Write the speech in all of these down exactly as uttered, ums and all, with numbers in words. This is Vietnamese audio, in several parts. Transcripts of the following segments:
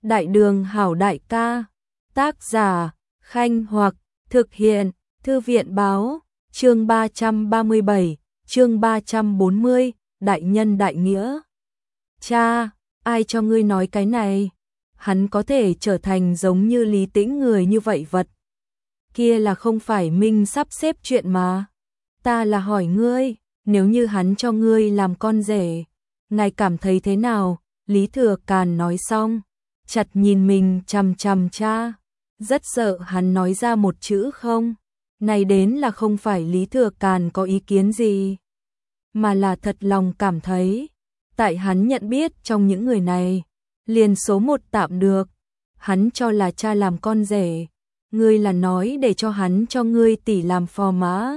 Đại đường hảo đại ca. Tác giả, Khanh Hoặc, thực hiện, Thư viện báo, chương ba trăm ba mươi bảy, chương ba trăm bốn mươi, đại nhân đại nghĩa. Cha, ai cho ngươi nói cái này? Hắn có thể trở thành giống như Lý Tĩnh người như vậy vật. Kia là không phải Minh sắp xếp chuyện mà. Ta là hỏi ngươi, nếu như hắn cho ngươi làm con rể, ngài cảm thấy thế nào? Lý Thừa Càn nói xong, chặt nhìn mình chằm chằm cha, rất sợ hắn nói ra một chữ không. Này đến là không phải Lý Thừa Càn có ý kiến gì, mà là thật lòng cảm thấy, tại hắn nhận biết trong những người này, liền số một tạm được, hắn cho là cha làm con rể, ngươi là nói để cho hắn cho ngươi tỷ làm phò mã.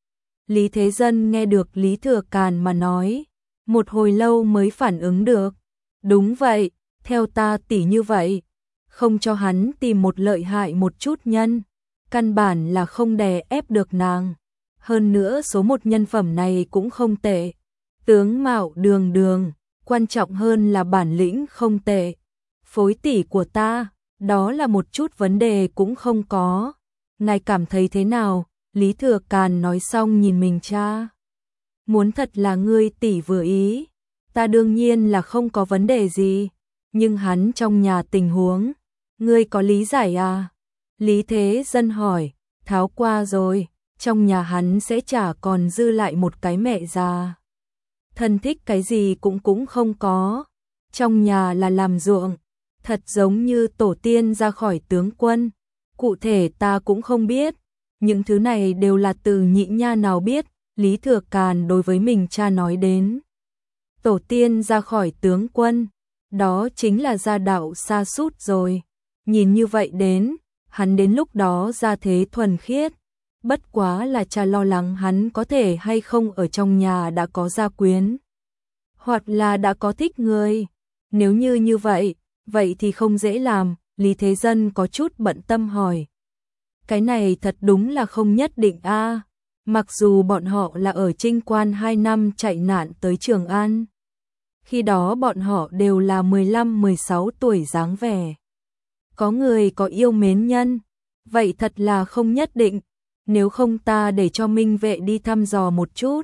Lý Thế Dân nghe được Lý Thừa Càn mà nói, một hồi lâu mới phản ứng được. Đúng vậy, theo ta tỷ như vậy, không cho hắn tìm một lợi hại một chút nhân, căn bản là không đè ép được nàng. Hơn nữa số một nhân phẩm này cũng không tệ, tướng mạo đường đường, quan trọng hơn là bản lĩnh không tệ. Phối tỷ của ta, đó là một chút vấn đề cũng không có. Ngài cảm thấy thế nào? Lý Thừa Càn nói xong nhìn mình cha. Muốn thật là ngươi tỷ vừa ý, ta đương nhiên là không có vấn đề gì, nhưng hắn trong nhà tình huống, ngươi có lý giải à? Lý Thế Dân hỏi, tháo qua rồi, trong nhà hắn sẽ chả còn dư lại một cái mẹ già. Thân thích cái gì cũng cũng không có, trong nhà là làm ruộng, thật giống như tổ tiên ra khỏi tướng quân, cụ thể ta cũng không biết, những thứ này đều là từ nhị nha nào biết. Lý Thừa Càn đối với mình cha nói đến. Tổ tiên ra khỏi tướng quân, đó chính là gia đạo sa sút rồi. Nhìn như vậy đến, hắn đến lúc đó ra thế thuần khiết. Bất quá là cha lo lắng hắn có thể hay không ở trong nhà đã có gia quyến, hoặc là đã có thích người. Nếu như như vậy, vậy thì không dễ làm. Lý Thế Dân có chút bận tâm hỏi. Cái này thật đúng là không nhất định a. À. Mặc dù bọn họ là ở Trinh Quan hai năm chạy nạn tới Trường An. Khi đó bọn họ đều là mười lăm mười sáu tuổi dáng vẻ. Có người có yêu mến nhân, vậy thật là không nhất định, nếu không ta để cho Minh Vệ đi thăm dò một chút.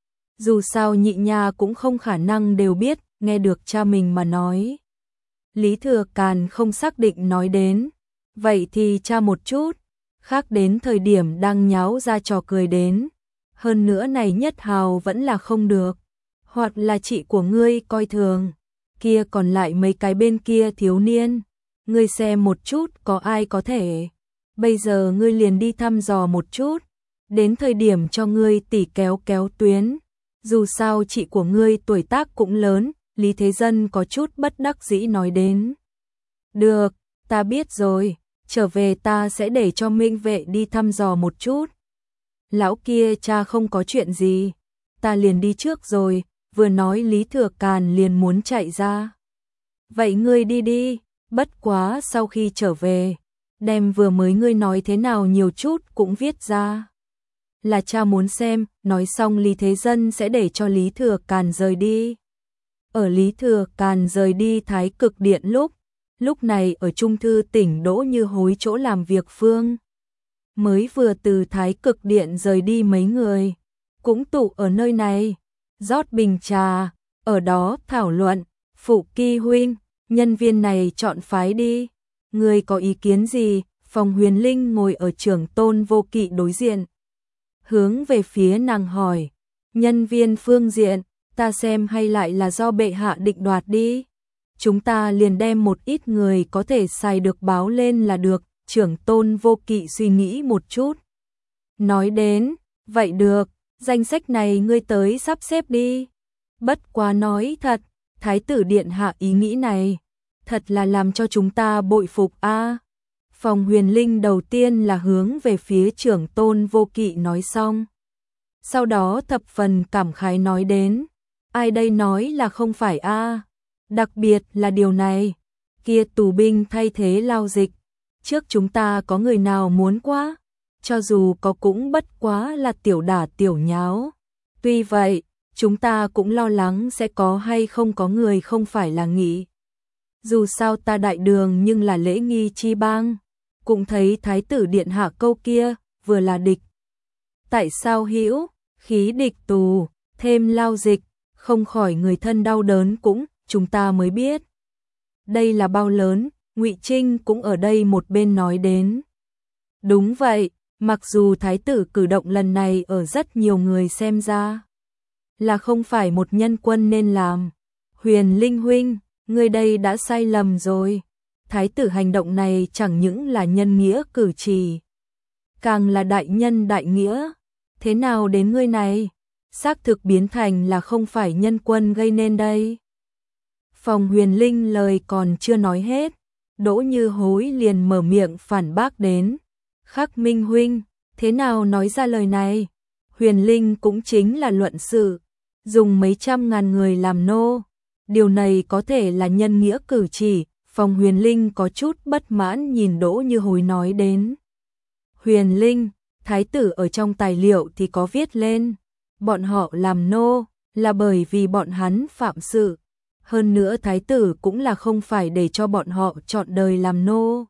Dù sao nhị nha cũng không khả năng đều biết, nghe được cha mình mà nói. Lý Thừa Càn không xác định nói đến, vậy thì cha một chút. Khác đến thời điểm đang nháo ra trò cười đến. Hơn nữa này nhất hào vẫn là không được. Hoặc là chị của ngươi coi thường. Kia còn lại mấy cái bên kia thiếu niên. Ngươi xem một chút có ai có thể. Bây giờ ngươi liền đi thăm dò một chút. Đến thời điểm cho ngươi tỉ kéo kéo tuyến. Dù sao chị của ngươi tuổi tác cũng lớn. Lý Thế Dân có chút bất đắc dĩ nói đến. Được, ta biết rồi. Trở về ta sẽ để cho Minh Vệ đi thăm dò một chút. Lão kia cha không có chuyện gì, ta liền đi trước rồi. Vừa nói Lý Thừa Càn liền muốn chạy ra. Vậy ngươi đi đi, bất quá sau khi trở về, đem vừa mới ngươi nói thế nào nhiều chút cũng viết ra. Là cha muốn xem. Nói xong Lý Thế Dân sẽ để cho Lý Thừa Càn rời đi. Ở Lý Thừa Càn rời đi Thái Cực Điện lúc, lúc này ở Trung Thư Tỉnh Đỗ Như Hối chỗ làm việc phương. Mới vừa từ Thái Cực Điện rời đi mấy người, cũng tụ ở nơi này, rót bình trà, ở đó thảo luận. Phụ Kỳ huynh, nhân viên này chọn phái đi, người có ý kiến gì? Phong Huyền Linh ngồi ở Trưởng Tôn Vô Kỵ đối diện, hướng về phía nàng hỏi. Nhân viên phương diện, ta xem hay lại là do bệ hạ định đoạt đi. Chúng ta liền đem một ít người có thể xài được báo lên là được. Trưởng Tôn Vô Kỵ suy nghĩ một chút, nói đến, vậy được, danh sách này ngươi tới sắp xếp đi. Bất quá nói thật, Thái tử điện hạ ý nghĩ này, thật là làm cho chúng ta bội phục a. À. Phong Huyền Linh đầu tiên là hướng về phía Trưởng Tôn Vô Kỵ nói xong. Sau đó thập phần cảm khái nói đến, ai đây nói là không phải a. À. Đặc biệt là điều này, kia tù binh thay thế lao dịch, trước chúng ta có người nào muốn quá, cho dù có cũng bất quá là tiểu đả tiểu nháo. Tuy vậy, chúng ta cũng lo lắng sẽ có hay không có người không phải là nghĩ Dù sao ta đại đường nhưng là lễ nghi chi bang, cũng thấy thái tử điện hạ câu kia, vừa là địch. Tại sao hữu, khí địch tù, thêm lao dịch, không khỏi người thân đau đớn cũng, chúng ta mới biết. Đây là bao lớn, Ngụy Trinh cũng ở đây một bên nói đến. Đúng vậy, mặc dù thái tử cử động lần này ở rất nhiều người xem ra là không phải một nhân quân nên làm. Huyền Linh huynh, ngươi đây đã sai lầm rồi. Thái tử hành động này chẳng những là nhân nghĩa cử chỉ, càng là đại nhân đại nghĩa. Thế nào đến ngươi này? Xác thực biến thành là không phải nhân quân gây nên đây. Phòng Huyền Linh lời còn chưa nói hết, Đỗ Như Hối liền mở miệng phản bác đến. Khắc Minh huynh, thế nào nói ra lời này? Huyền Linh cũng chính là luận sự, dùng mấy trăm ngàn người làm nô. Điều này có thể là nhân nghĩa cử chỉ. Phòng Huyền Linh có chút bất mãn nhìn Đỗ Như Hối nói đến. Huyền Linh, thái tử ở trong tài liệu thì có viết lên, bọn họ làm nô là bởi vì bọn hắn phạm sự. Hơn nữa thái tử cũng là không phải để cho bọn họ chọn đời làm nô,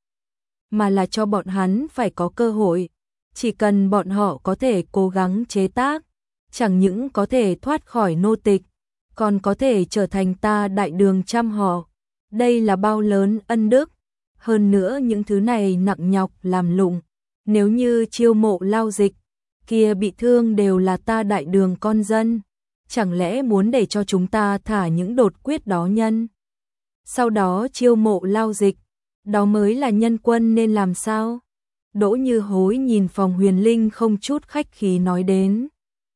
mà là cho bọn hắn phải có cơ hội. Chỉ cần bọn họ có thể cố gắng chế tác, chẳng những có thể thoát khỏi nô tịch, còn có thể trở thành ta đại đường trăm họ. Đây là bao lớn ân đức. Hơn nữa những thứ này nặng nhọc làm lụng, nếu như chiêu mộ lao dịch, kia bị thương đều là ta đại đường con dân. Chẳng lẽ muốn để cho chúng ta thả những đột quyết đó nhân, sau đó chiêu mộ lao dịch, đó mới là nhân quân nên làm sao? Đỗ Như Hối nhìn Phòng Huyền Linh không chút khách khí nói đến.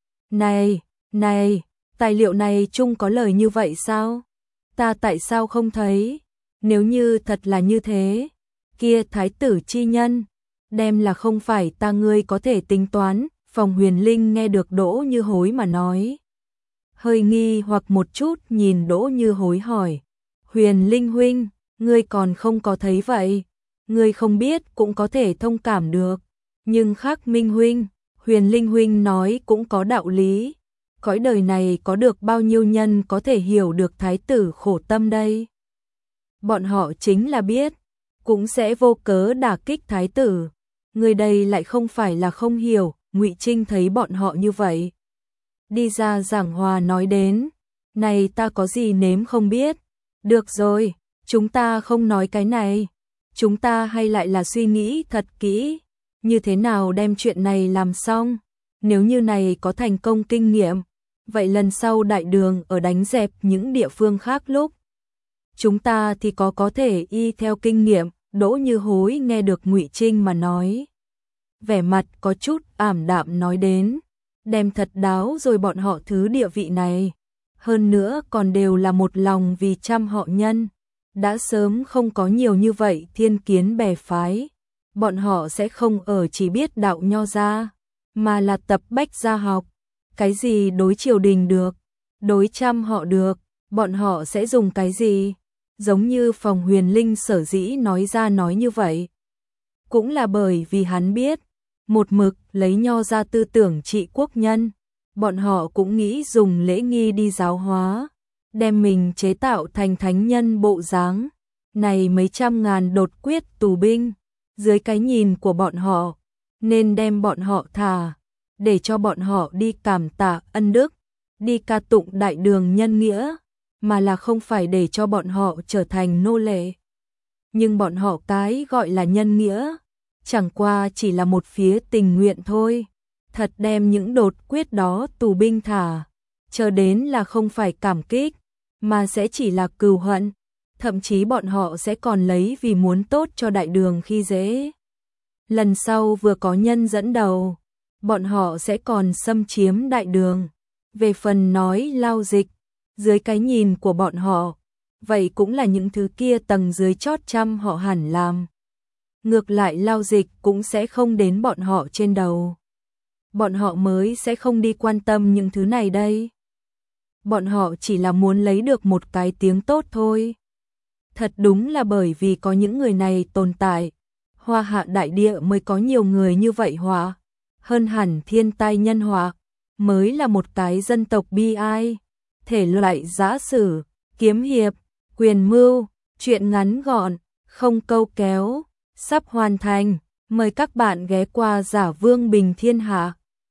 Này, này, tài liệu này chung có lời như vậy sao? Ta tại sao không thấy? Nếu như thật là như thế, kia thái tử chi nhân, đem là không phải ta ngươi có thể tính toán. Phòng Huyền Linh nghe được Đỗ Như Hối mà nói, hơi nghi hoặc một chút nhìn Đỗ Như Hối hỏi. Huyền Linh huynh, ngươi còn không có thấy vậy? Ngươi không biết cũng có thể thông cảm được. Nhưng Khắc Minh huynh, Huyền Linh huynh nói cũng có đạo lý. Cõi đời này có được bao nhiêu nhân có thể hiểu được thái tử khổ tâm đây? Bọn họ chính là biết, cũng sẽ vô cớ đả kích thái tử. Người đây lại không phải là không hiểu. Ngụy Trinh thấy bọn họ như vậy, đi ra giảng hòa nói đến. Này ta có gì nếm không biết. Được rồi, chúng ta không nói cái này. Chúng ta hay lại là suy nghĩ thật kỹ, như thế nào đem chuyện này làm xong. Nếu như này có thành công kinh nghiệm, vậy lần sau đại đường ở đánh dẹp những địa phương khác lúc, chúng ta thì có có thể y theo kinh nghiệm. Đỗ Như Hối nghe được Ngụy Trinh mà nói, vẻ mặt có chút ảm đạm nói đến. Đem thật đáo rồi bọn họ thứ địa vị này, hơn nữa còn đều là một lòng vì trăm họ nhân, đã sớm không có nhiều như vậy thiên kiến bè phái. Bọn họ sẽ không ở chỉ biết đạo nho gia, mà là tập bách gia học. Cái gì đối triều đình được, đối trăm họ được, bọn họ sẽ dùng cái gì? Giống như Phòng Huyền Linh sở dĩ nói ra nói như vậy, cũng là bởi vì hắn biết, một mực lấy nho ra tư tưởng trị quốc nhân, bọn họ cũng nghĩ dùng lễ nghi đi giáo hóa, đem mình chế tạo thành thánh nhân bộ dáng. Này mấy trăm ngàn đột quyết tù binh, dưới cái nhìn của bọn họ, nên đem bọn họ thả, để cho bọn họ đi cảm tạ ân đức, đi ca tụng đại đường nhân nghĩa, mà là không phải để cho bọn họ trở thành nô lệ. Nhưng bọn họ cái gọi là nhân nghĩa, chẳng qua chỉ là một phía tình nguyện thôi. Thật đem những đột quyết đó tù binh thả, chờ đến là không phải cảm kích, mà sẽ chỉ là cừu hận. Thậm chí bọn họ sẽ còn lấy vì muốn tốt cho đại đường khi dễ. Lần sau vừa có nhân dẫn đầu, bọn họ sẽ còn xâm chiếm đại đường. Về phần nói lao dịch, dưới cái nhìn của bọn họ, vậy cũng là những thứ kia tầng dưới chót trăm họ hẳn làm. Ngược lại lao dịch cũng sẽ không đến bọn họ trên đầu. Bọn họ mới sẽ không đi quan tâm những thứ này đây. Bọn họ chỉ là muốn lấy được một cái tiếng tốt thôi. Thật đúng là bởi vì có những người này tồn tại, Hoa Hạ đại địa mới có nhiều người như vậy họa. Hơn hẳn thiên tai nhân họa, mới là một cái dân tộc bi ai. Thể loại giã sử, kiếm hiệp, quyền mưu, Chuyện ngắn gọn, không câu kéo, sắp hoàn thành. Mời các bạn ghé qua Giả Vương Bình Thiên Hạ.